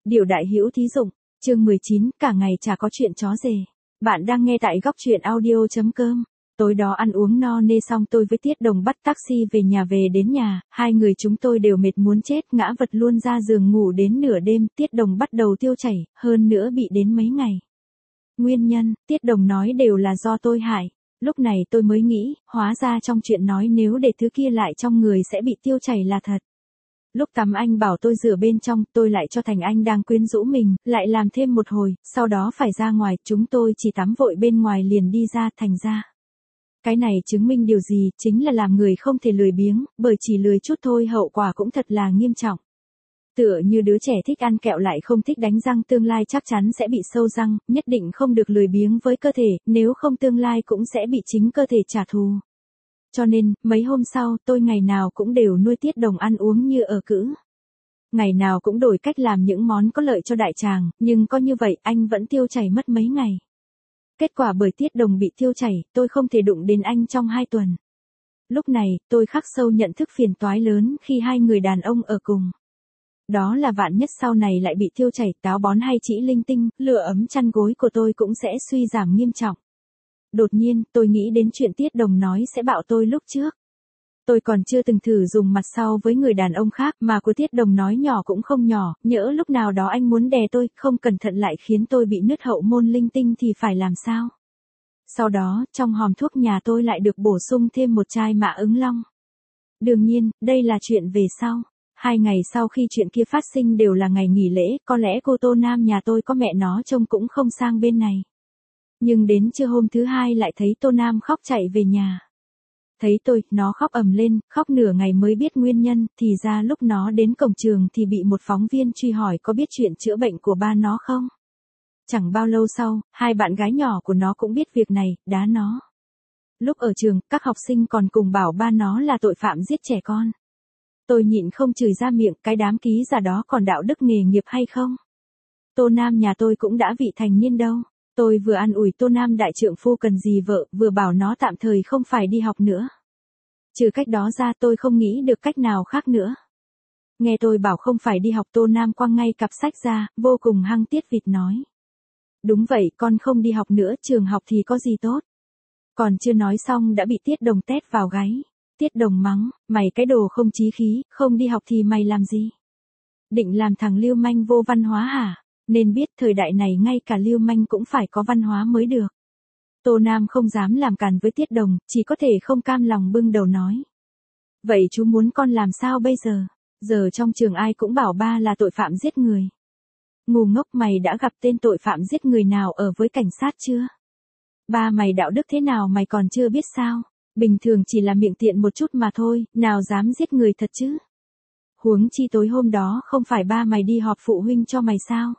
Điều đại hữu thí dụng, chương 19, cả ngày chả có chuyện chó dề. Bạn đang nghe tại góc truyện audio.com. Tối đó ăn uống no nê xong tôi với Tiết Đồng bắt taxi về nhà. Về đến nhà, hai người chúng tôi đều mệt muốn chết, ngã vật luôn ra giường ngủ đến nửa đêm. Tiết Đồng bắt đầu tiêu chảy, hơn nữa bị đến mấy ngày. Nguyên nhân, Tiết Đồng nói đều là do tôi hại. Lúc này tôi mới nghĩ, hóa ra trong chuyện nói nếu để thứ kia lại trong người sẽ bị tiêu chảy là thật. Lúc tắm anh bảo tôi rửa bên trong, tôi lại cho thành anh đang quyến rũ mình, lại làm thêm một hồi, sau đó phải ra ngoài, chúng tôi chỉ tắm vội bên ngoài liền đi ra, thành ra. Cái này chứng minh điều gì, chính là làm người không thể lười biếng, bởi chỉ lười chút thôi hậu quả cũng thật là nghiêm trọng. Tựa như đứa trẻ thích ăn kẹo lại không thích đánh răng, tương lai chắc chắn sẽ bị sâu răng, nhất định không được lười biếng với cơ thể, nếu không tương lai cũng sẽ bị chính cơ thể trả thù. Cho nên, mấy hôm sau, tôi ngày nào cũng đều nuôi Tiết Đồng ăn uống như ở cữ. Ngày nào cũng đổi cách làm những món có lợi cho đại tràng, nhưng có như vậy, anh vẫn tiêu chảy mất mấy ngày. Kết quả bởi Tiết Đồng bị tiêu chảy, tôi không thể đụng đến anh trong 2 tuần. Lúc này, tôi khắc sâu nhận thức phiền toái lớn khi hai người đàn ông ở cùng. Đó là vạn nhất sau này lại bị tiêu chảy, táo bón hay chỉ linh tinh, lửa ấm chăn gối của tôi cũng sẽ suy giảm nghiêm trọng. Đột nhiên, tôi nghĩ đến chuyện Tiết Đồng nói sẽ bạo tôi lúc trước. Tôi còn chưa từng thử dùng mặt sau với người đàn ông khác, mà của Tiết Đồng nói nhỏ cũng không nhỏ, nhỡ lúc nào đó anh muốn đè tôi, không cẩn thận lại khiến tôi bị nứt hậu môn linh tinh thì phải làm sao? Sau đó, trong hòm thuốc nhà tôi lại được bổ sung thêm một chai mã ứng long. Đương nhiên, đây là chuyện về sau. 2 ngày sau khi chuyện kia phát sinh đều là ngày nghỉ lễ, có lẽ cô Tô Nam nhà tôi có mẹ nó trông cũng không sang bên này. Nhưng đến trưa hôm thứ 2 lại thấy Tô Nam khóc chạy về nhà. Thấy tôi, nó khóc ầm lên, khóc nửa ngày mới biết nguyên nhân, thì ra lúc nó đến cổng trường thì bị một phóng viên truy hỏi có biết chuyện chữa bệnh của ba nó không. Chẳng bao lâu sau, 2 bạn gái nhỏ của nó cũng biết việc này, đá nó. Lúc ở trường, các học sinh còn cùng bảo ba nó là tội phạm giết trẻ con. Tôi nhịn không chửi ra miệng, cái đám ký giả đó còn đạo đức nghề nghiệp hay không? Tô Nam nhà tôi cũng đã vị thành niên đâu. Tôi vừa an ủi Tô Nam đại trượng phu cần gì vợ, vừa bảo nó tạm thời không phải đi học nữa. Trừ cách đó ra tôi không nghĩ được cách nào khác nữa. Nghe tôi bảo không phải đi học, Tô Nam quăng ngay cặp sách ra, vô cùng hăng tiết vịt nói. Đúng vậy, con không đi học nữa, trường học thì có gì tốt. Còn chưa nói xong đã bị Tiết Đồng tét vào gáy. Tiết Đồng mắng, mày cái đồ không chí khí, không đi học thì mày làm gì? Định làm thằng lưu manh vô văn hóa hả? Nên biết thời đại này ngay cả lưu manh cũng phải có văn hóa mới được. Tô Nam không dám làm càn với Tiết Đồng, chỉ có thể không cam lòng bưng đầu nói. Vậy chú muốn con làm sao bây giờ? Giờ trong trường ai cũng bảo ba là tội phạm giết người. Ngu ngốc, mày đã gặp tên tội phạm giết người nào ở với cảnh sát chưa? Ba mày đạo đức thế nào mày còn chưa biết sao? Bình thường chỉ là miệng tiện một chút mà thôi, nào dám giết người thật chứ? Huống chi tối hôm đó không phải ba mày đi họp phụ huynh cho mày sao?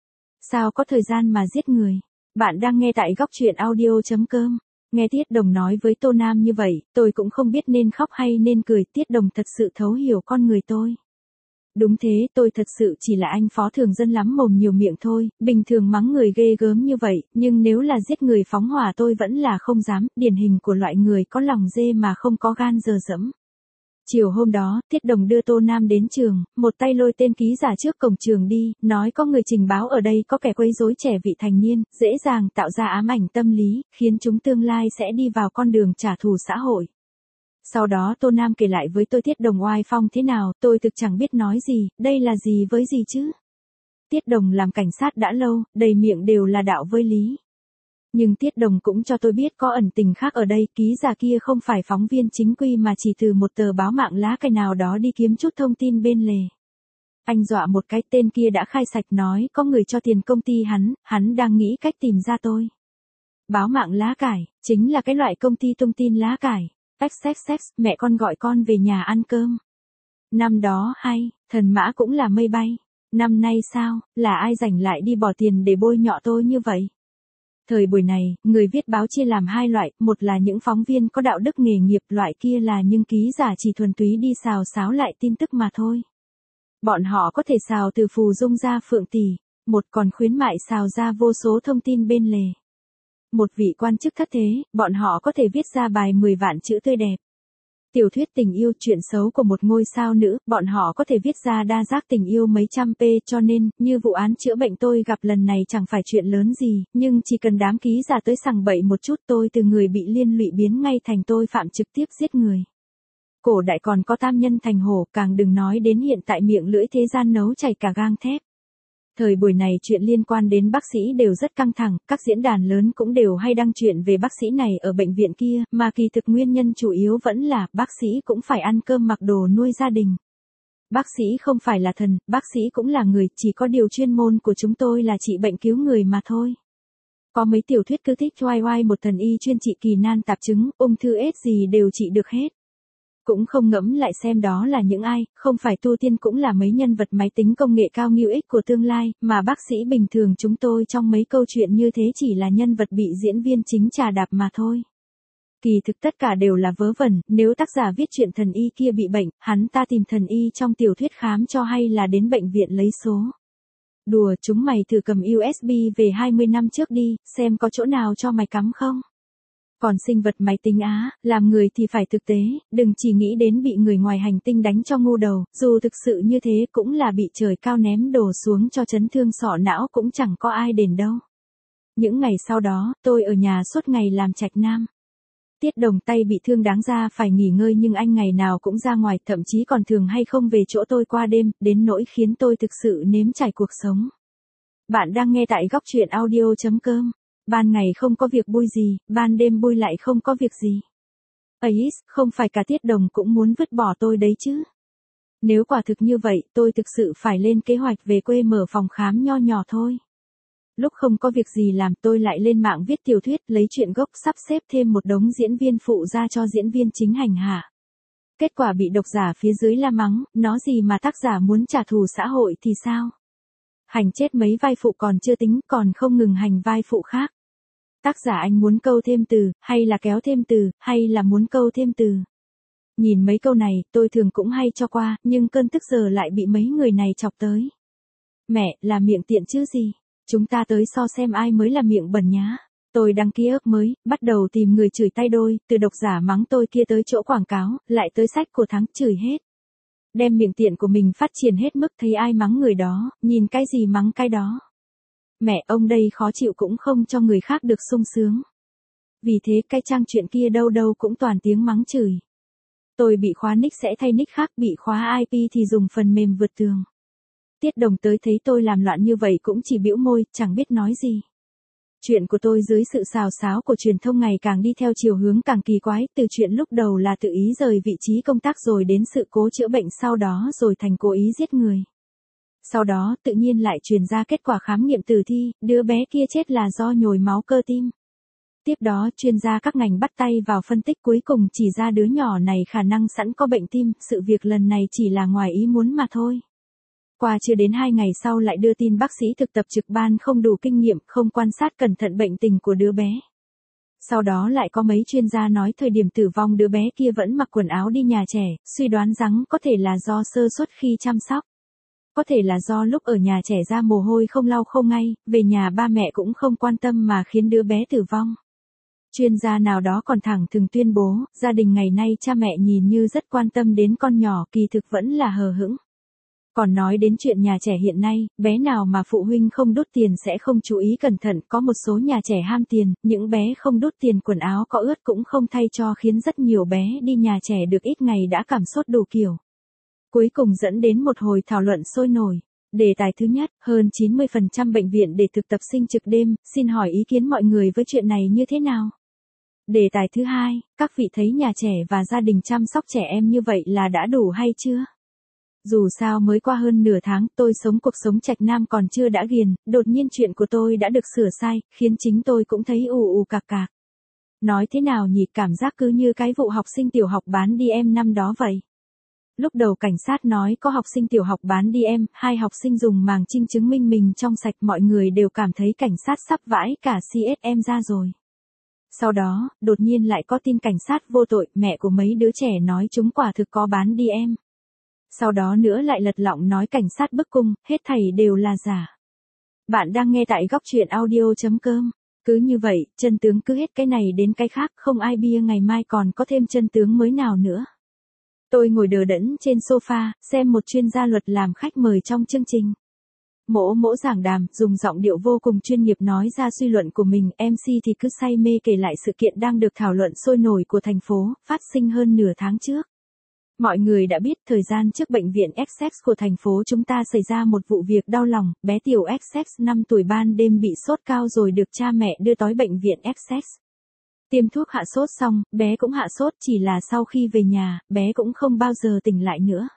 Sao có thời gian mà giết người? Bạn đang nghe tại góc truyện audio.com. Nghe Tiết Đồng nói với Tô Nam như vậy, tôi cũng không biết nên khóc hay nên cười. Tiết Đồng thật sự thấu hiểu con người tôi. Đúng thế, tôi thật sự chỉ là anh phó thường dân lắm mồm nhiều miệng thôi, bình thường mắng người ghê gớm như vậy, nhưng nếu là giết người phóng hỏa tôi vẫn là không dám, điển hình của loại người có lòng dê mà không có gan dờ dẫm. Chiều hôm đó, Tiết Đồng đưa Tô Nam đến trường, một tay lôi tên ký giả trước cổng trường đi, nói có người trình báo ở đây có kẻ quấy rối trẻ vị thành niên, dễ dàng tạo ra ám ảnh tâm lý, khiến chúng tương lai sẽ đi vào con đường trả thù xã hội. Sau đó Tô Nam kể lại với tôi Tiết Đồng oai phong thế nào, tôi thực chẳng biết nói gì, đây là gì với gì chứ. Tiết Đồng làm cảnh sát đã lâu, đầy miệng đều là đạo với lý. Nhưng Tiết Đồng cũng cho tôi biết có ẩn tình khác ở đây, ký giả kia không phải phóng viên chính quy mà chỉ từ một tờ báo mạng lá cày nào đó đi kiếm chút thông tin bên lề. Anh dọa một cái, tên kia đã khai sạch nói có người cho tiền công ty hắn đang nghĩ cách tìm ra tôi. Báo mạng lá cải, chính là cái loại công ty tung tin lá cải. XXX, mẹ con gọi con về nhà ăn cơm. Năm đó hay, thần mã cũng là mây bay. Năm nay sao, là ai rảnh lại đi bỏ tiền để bôi nhọ tôi như vậy? Thời buổi này, người viết báo chia làm 2 loại, một là những phóng viên có đạo đức nghề nghiệp, loại kia là những ký giả chỉ thuần túy đi xào xáo lại tin tức mà thôi. Bọn họ có thể xào từ phù dung ra phượng tỷ, một còn khuyến mại xào ra vô số thông tin bên lề. Một vị quan chức thất thế, bọn họ có thể viết ra bài 10 vạn chữ tươi đẹp. Tiểu thuyết tình yêu chuyện xấu của một ngôi sao nữ, bọn họ có thể viết ra đa giác tình yêu mấy trăm p, cho nên, như vụ án chữa bệnh tôi gặp lần này chẳng phải chuyện lớn gì, nhưng chỉ cần đám ký giả tới sằng bậy một chút tôi từ người bị liên lụy biến ngay thành tôi phạm trực tiếp giết người. Cổ đại còn có tam nhân thành hổ, càng đừng nói đến hiện tại miệng lưỡi thế gian nấu chảy cả gang thép. Thời buổi này chuyện liên quan đến bác sĩ đều rất căng thẳng, các diễn đàn lớn cũng đều hay đăng chuyện về bác sĩ này ở bệnh viện kia, mà kỳ thực nguyên nhân chủ yếu vẫn là bác sĩ cũng phải ăn cơm mặc đồ nuôi gia đình. Bác sĩ không phải là thần, bác sĩ cũng là người, chỉ có điều chuyên môn của chúng tôi là trị bệnh cứu người mà thôi. Có mấy tiểu thuyết cứ thích oai oai một thần y chuyên trị kỳ nan tạp chứng, ung thư AIDS gì đều trị được hết. Cũng không ngẫm lại xem đó là những ai, không phải tu tiên cũng là mấy nhân vật máy tính công nghệ cao nghiêu ích của tương lai, mà bác sĩ bình thường chúng tôi trong mấy câu chuyện như thế chỉ là nhân vật bị diễn viên chính chà đạp mà thôi. Kỳ thực tất cả đều là vớ vẩn, nếu tác giả viết chuyện thần y kia bị bệnh, hắn ta tìm thần y trong tiểu thuyết khám cho hay là đến bệnh viện lấy số. Đùa, chúng mày thử cầm USB về 20 năm trước đi, xem có chỗ nào cho mày cắm không. Còn sinh vật máy tính á, làm người thì phải thực tế, đừng chỉ nghĩ đến bị người ngoài hành tinh đánh cho ngu đầu, dù thực sự như thế cũng là bị trời cao ném đổ xuống cho chấn thương sọ não cũng chẳng có ai đền đâu. Những ngày sau đó, tôi ở nhà suốt ngày làm trạch nam. Tiết Đồng tay bị thương đáng ra phải nghỉ ngơi nhưng anh ngày nào cũng ra ngoài, thậm chí còn thường hay không về chỗ tôi qua đêm, đến nỗi khiến tôi thực sự nếm trải cuộc sống. Bạn đang nghe tại góc truyện audio.com. Ban ngày không có việc bvui gì, ban đêm bvui lại không có việc gì. Ấy, không phải cả Tiết Đồng cũng muốn vứt bỏ tôi đấy chứ. Nếu quả thực như vậy, tôi thực sự phải lên kế hoạch về quê mở phòng khám nho nhỏ thôi. Lúc không có việc gì làm tôi lại lên mạng viết tiểu thuyết, lấy chuyện gốc sắp xếp thêm một đống diễn viên phụ ra cho diễn viên chính hành hạ. Kết quả bị độc giả phía dưới la mắng, nó gì mà tác giả muốn trả thù xã hội thì sao? Hành chết mấy vai phụ còn chưa tính, còn không ngừng hành vai phụ khác. Tác giả anh muốn câu thêm từ, hay là kéo thêm từ, hay là muốn câu thêm từ. Nhìn mấy câu này, tôi thường cũng hay cho qua, nhưng cơn tức giờ lại bị mấy người này chọc tới. Mẹ, là miệng tiện chứ gì? Chúng ta tới so xem ai mới là miệng bẩn nhá. Tôi đăng ký ức mới, bắt đầu tìm người chửi tay đôi, từ độc giả mắng tôi kia tới chỗ quảng cáo, lại tới sách của tháng chửi hết. Đem miệng tiện của mình phát triển hết mức thấy ai mắng người đó, nhìn cái gì mắng cái đó. Mẹ ông đây khó chịu cũng không cho người khác được sung sướng. Vì thế cái trang chuyện kia đâu đâu cũng toàn tiếng mắng chửi. Tôi bị khóa nick sẽ thay nick khác, bị khóa IP thì dùng phần mềm vượt tường. Tiết Đồng tới thấy tôi làm loạn như vậy cũng chỉ bĩu môi, chẳng biết nói gì. Chuyện của tôi dưới sự xào xáo của truyền thông ngày càng đi theo chiều hướng càng kỳ quái, từ chuyện lúc đầu là tự ý rời vị trí công tác rồi đến sự cố chữa bệnh sau đó rồi thành cố ý giết người. Sau đó tự nhiên lại truyền ra kết quả khám nghiệm tử thi, đứa bé kia chết là do nhồi máu cơ tim. Tiếp đó chuyên gia các ngành bắt tay vào phân tích cuối cùng chỉ ra đứa nhỏ này khả năng sẵn có bệnh tim, sự việc lần này chỉ là ngoài ý muốn mà thôi. Qua chưa đến 2 ngày sau lại đưa tin bác sĩ thực tập trực ban không đủ kinh nghiệm, không quan sát cẩn thận bệnh tình của đứa bé. Sau đó lại có mấy chuyên gia nói thời điểm tử vong đứa bé kia vẫn mặc quần áo đi nhà trẻ, suy đoán rằng có thể là do sơ suất khi chăm sóc. Có thể là do lúc ở nhà trẻ ra mồ hôi không lau khô ngay, về nhà ba mẹ cũng không quan tâm mà khiến đứa bé tử vong. Chuyên gia nào đó còn thẳng thừng tuyên bố, gia đình ngày nay cha mẹ nhìn như rất quan tâm đến con nhỏ, kỳ thực vẫn là hờ hững. Còn nói đến chuyện nhà trẻ hiện nay, bé nào mà phụ huynh không đút tiền sẽ không chú ý cẩn thận, có một số nhà trẻ ham tiền, những bé không đút tiền quần áo có ướt cũng không thay cho khiến rất nhiều bé đi nhà trẻ được ít ngày đã cảm sốt đủ kiểu. Cuối cùng dẫn đến một hồi thảo luận sôi nổi. Đề tài thứ nhất, hơn 90% bệnh viện để thực tập sinh trực đêm, xin hỏi ý kiến mọi người với chuyện này như thế nào? Đề tài thứ hai, các vị thấy nhà trẻ và gia đình chăm sóc trẻ em như vậy là đã đủ hay chưa? Dù sao mới qua hơn nửa tháng, tôi sống cuộc sống trạch nam còn chưa đã ghiền, đột nhiên chuyện của tôi đã được sửa sai, khiến chính tôi cũng thấy ù cạc cạc. Nói thế nào nhỉ, cảm giác cứ như cái vụ học sinh tiểu học bán DM năm đó vậy. Lúc đầu cảnh sát nói có học sinh tiểu học bán DM, 2 học sinh dùng màng trinh chứng minh mình trong sạch, mọi người đều cảm thấy cảnh sát sắp vãi cả CSM ra rồi. Sau đó, đột nhiên lại có tin cảnh sát vô tội, mẹ của mấy đứa trẻ nói chúng quả thực có bán DM. Sau đó nữa lại lật lọng nói cảnh sát bức cung, hết thảy đều là giả. Bạn đang nghe tại góc truyện audio.com. Cứ như vậy, chân tướng cứ hết cái này đến cái khác, không ai bia ngày mai còn có thêm chân tướng mới nào nữa. Tôi ngồi đờ đẫn trên sofa, xem một chuyên gia luật làm khách mời trong chương trình. Mỗ giảng đàm, dùng giọng điệu vô cùng chuyên nghiệp nói ra suy luận của mình, MC thì cứ say mê kể lại sự kiện đang được thảo luận sôi nổi của thành phố, phát sinh hơn nửa tháng trước. Mọi người đã biết thời gian trước bệnh viện Essex của thành phố chúng ta xảy ra một vụ việc đau lòng, bé tiểu Essex 5 tuổi ban đêm bị sốt cao rồi được cha mẹ đưa tới bệnh viện Essex. Tiêm thuốc hạ sốt xong, bé cũng hạ sốt, chỉ là sau khi về nhà, bé cũng không bao giờ tỉnh lại nữa.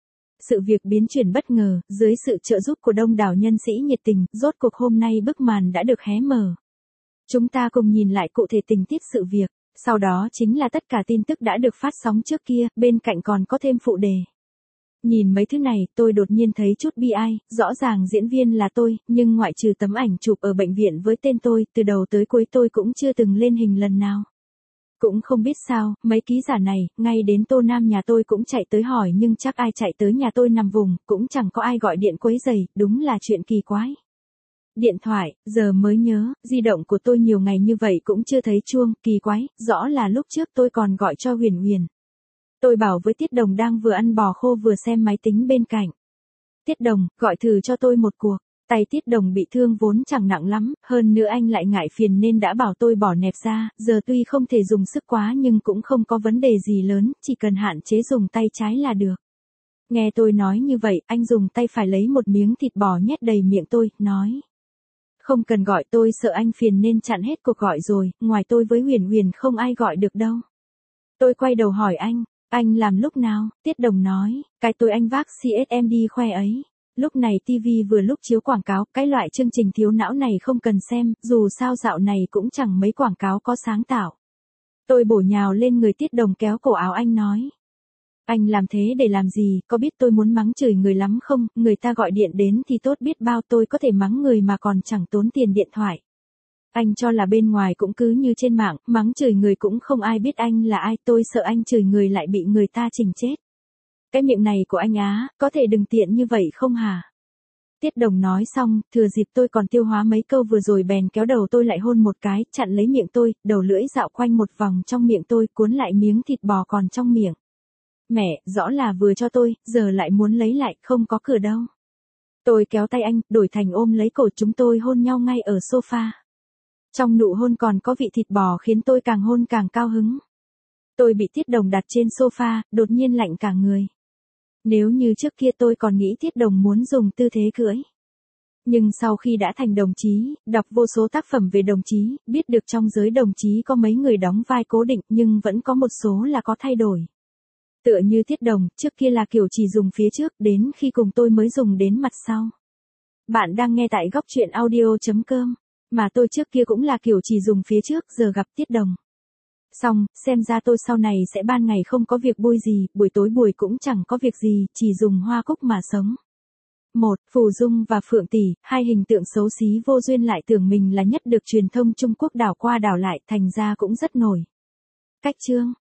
Sự việc biến chuyển bất ngờ, dưới sự trợ giúp của đông đảo nhân sĩ nhiệt tình, rốt cuộc hôm nay bức màn đã được hé mở. Chúng ta cùng nhìn lại cụ thể tình tiết sự việc, sau đó chính là tất cả tin tức đã được phát sóng trước kia, bên cạnh còn có thêm phụ đề. Nhìn mấy thứ này, tôi đột nhiên thấy chút bi ai, rõ ràng diễn viên là tôi, nhưng ngoại trừ tấm ảnh chụp ở bệnh viện với tên tôi, từ đầu tới cuối tôi cũng chưa từng lên hình lần nào. Cũng không biết sao, mấy ký giả này, ngay đến Tô Nam nhà tôi cũng chạy tới hỏi nhưng chắc ai chạy tới nhà tôi nằm vùng, cũng chẳng có ai gọi điện quấy rầy, đúng là chuyện kỳ quái. Điện thoại, giờ mới nhớ, di động của tôi nhiều ngày như vậy cũng chưa thấy chuông, kỳ quái, rõ là lúc trước tôi còn gọi cho Huyền Huyền. Tôi bảo với Tiết Đồng đang vừa ăn bò khô vừa xem máy tính bên cạnh. Tiết Đồng, gọi thử cho tôi một cuộc. Tay Tiết Đồng bị thương vốn chẳng nặng lắm, hơn nữa anh lại ngại phiền nên đã bảo tôi bỏ nẹp ra, giờ tuy không thể dùng sức quá nhưng cũng không có vấn đề gì lớn, chỉ cần hạn chế dùng tay trái là được. Nghe tôi nói như vậy, anh dùng tay phải lấy một miếng thịt bò nhét đầy miệng tôi, nói. Không cần gọi, tôi sợ anh phiền nên chặn hết cuộc gọi rồi, ngoài tôi với Huyền Huyền không ai gọi được đâu. Tôi quay đầu hỏi anh làm lúc nào? Tiết Đồng nói, cái tôi anh vác CSM đi khoe ấy. Lúc này TV vừa lúc chiếu quảng cáo, cái loại chương trình thiếu não này không cần xem, dù sao dạo này cũng chẳng mấy quảng cáo có sáng tạo. Tôi bổ nhào lên người Tiết Đồng kéo cổ áo anh nói. Anh làm thế để làm gì, có biết tôi muốn mắng chửi người lắm không, người ta gọi điện đến thì tốt biết bao, tôi có thể mắng người mà còn chẳng tốn tiền điện thoại. Anh cho là bên ngoài cũng cứ như trên mạng, mắng chửi người cũng không ai biết anh là ai, tôi sợ anh chửi người lại bị người ta chỉnh chết. Cái miệng này của anh á, có thể đừng tiện như vậy không hả? Tiết Đồng nói xong, thừa dịp tôi còn tiêu hóa mấy câu vừa rồi bèn kéo đầu tôi lại hôn một cái, chặn lấy miệng tôi, đầu lưỡi dạo quanh một vòng trong miệng tôi, cuốn lại miếng thịt bò còn trong miệng. Mẹ, rõ là vừa cho tôi, giờ lại muốn lấy lại, không có cửa đâu. Tôi kéo tay anh, đổi thành ôm lấy cổ, chúng tôi hôn nhau ngay ở sofa. Trong nụ hôn còn có vị thịt bò khiến tôi càng hôn càng cao hứng. Tôi bị Tiết Đồng đặt trên sofa, đột nhiên lạnh cả người. Nếu như trước kia tôi còn nghĩ Tiết Đồng muốn dùng tư thế cưỡi. Nhưng sau khi đã thành đồng chí, đọc vô số tác phẩm về đồng chí, biết được trong giới đồng chí có mấy người đóng vai cố định nhưng vẫn có một số là có thay đổi. Tựa như Tiết Đồng, trước kia là kiểu chỉ dùng phía trước, đến khi cùng tôi mới dùng đến mặt sau. Bạn đang nghe tại góc truyện audio.com, mà tôi trước kia cũng là kiểu chỉ dùng phía trước, giờ gặp Tiết Đồng. Xong, xem ra tôi sau này sẽ ban ngày không có việc bôi gì, buổi tối buổi cũng chẳng có việc gì, chỉ dùng hoa cúc mà sống. 1. Phù Dung và Phượng Tỷ, hai hình tượng xấu xí vô duyên lại tưởng mình là nhất được truyền thông Trung Quốc đảo qua đảo lại, thành ra cũng rất nổi. Cách chương